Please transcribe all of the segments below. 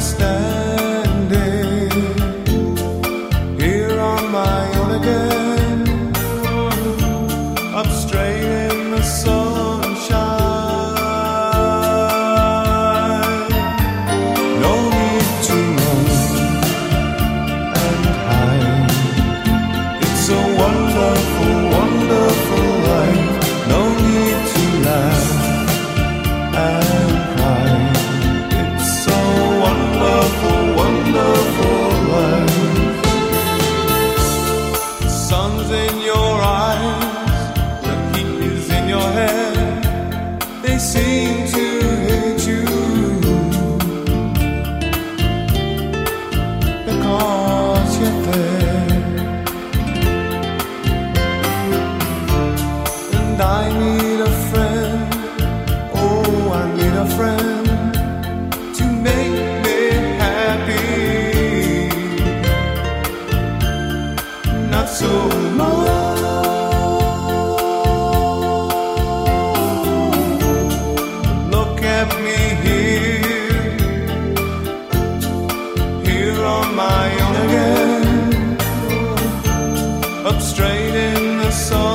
standing here on my own again, up straight in the sunshine. No need to run and hide. It's a wonderful, wonderful life. No need to laugh and cry. It's so wonderful, wonderful life. The sun's in your eyes, the heat is in your head. They seem to hate you because you're there. And I need a friend, oh, I need a friend to make me happy. Not so much. Look at me here on my own again, up straight in the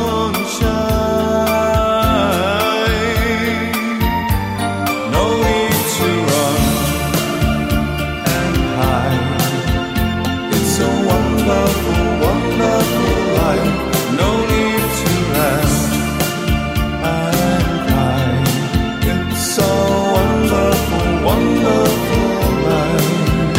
sunshine. No need to run and hide. It's a wonderful, wonderful life. No need to laugh and cry. It's so wonderful, wonderful life.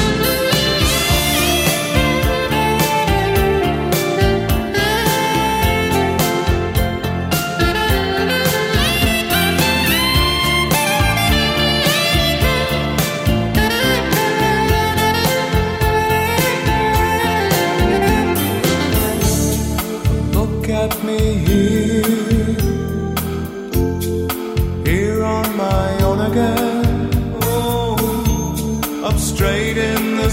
Look at me here on my own again, oh, up straight in the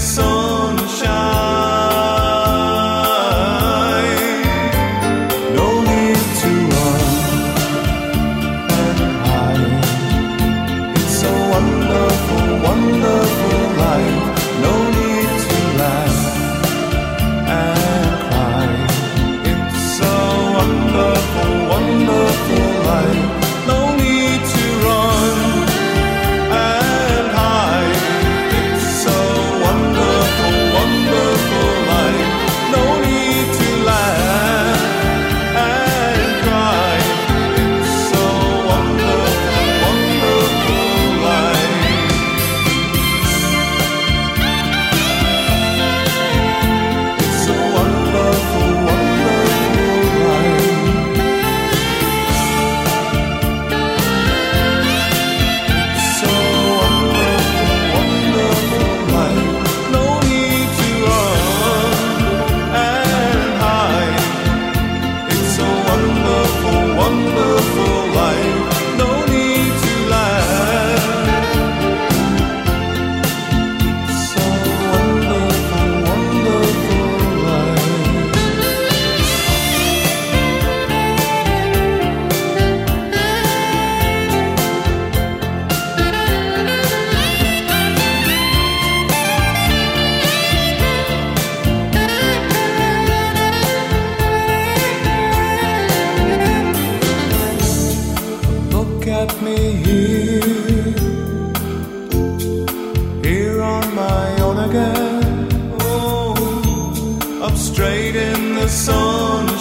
sunshine. No need to run and hide. It's a wonderful, wonderful life. No need to laugh and cry. It's so wonderful, wonderful life. No need to run and hide. It's so wonderful, wonderful life. No need to laugh and cry. It's so wonderful, wonderful life. It's so wonderful, wonderful life. So wonderful, wonderful life. No need to run and hide. It's so wonderful, wonderful life. No need to laugh. It's so wonderful, wonderful life. Look at me here on my own again, oh, up straight in the sun.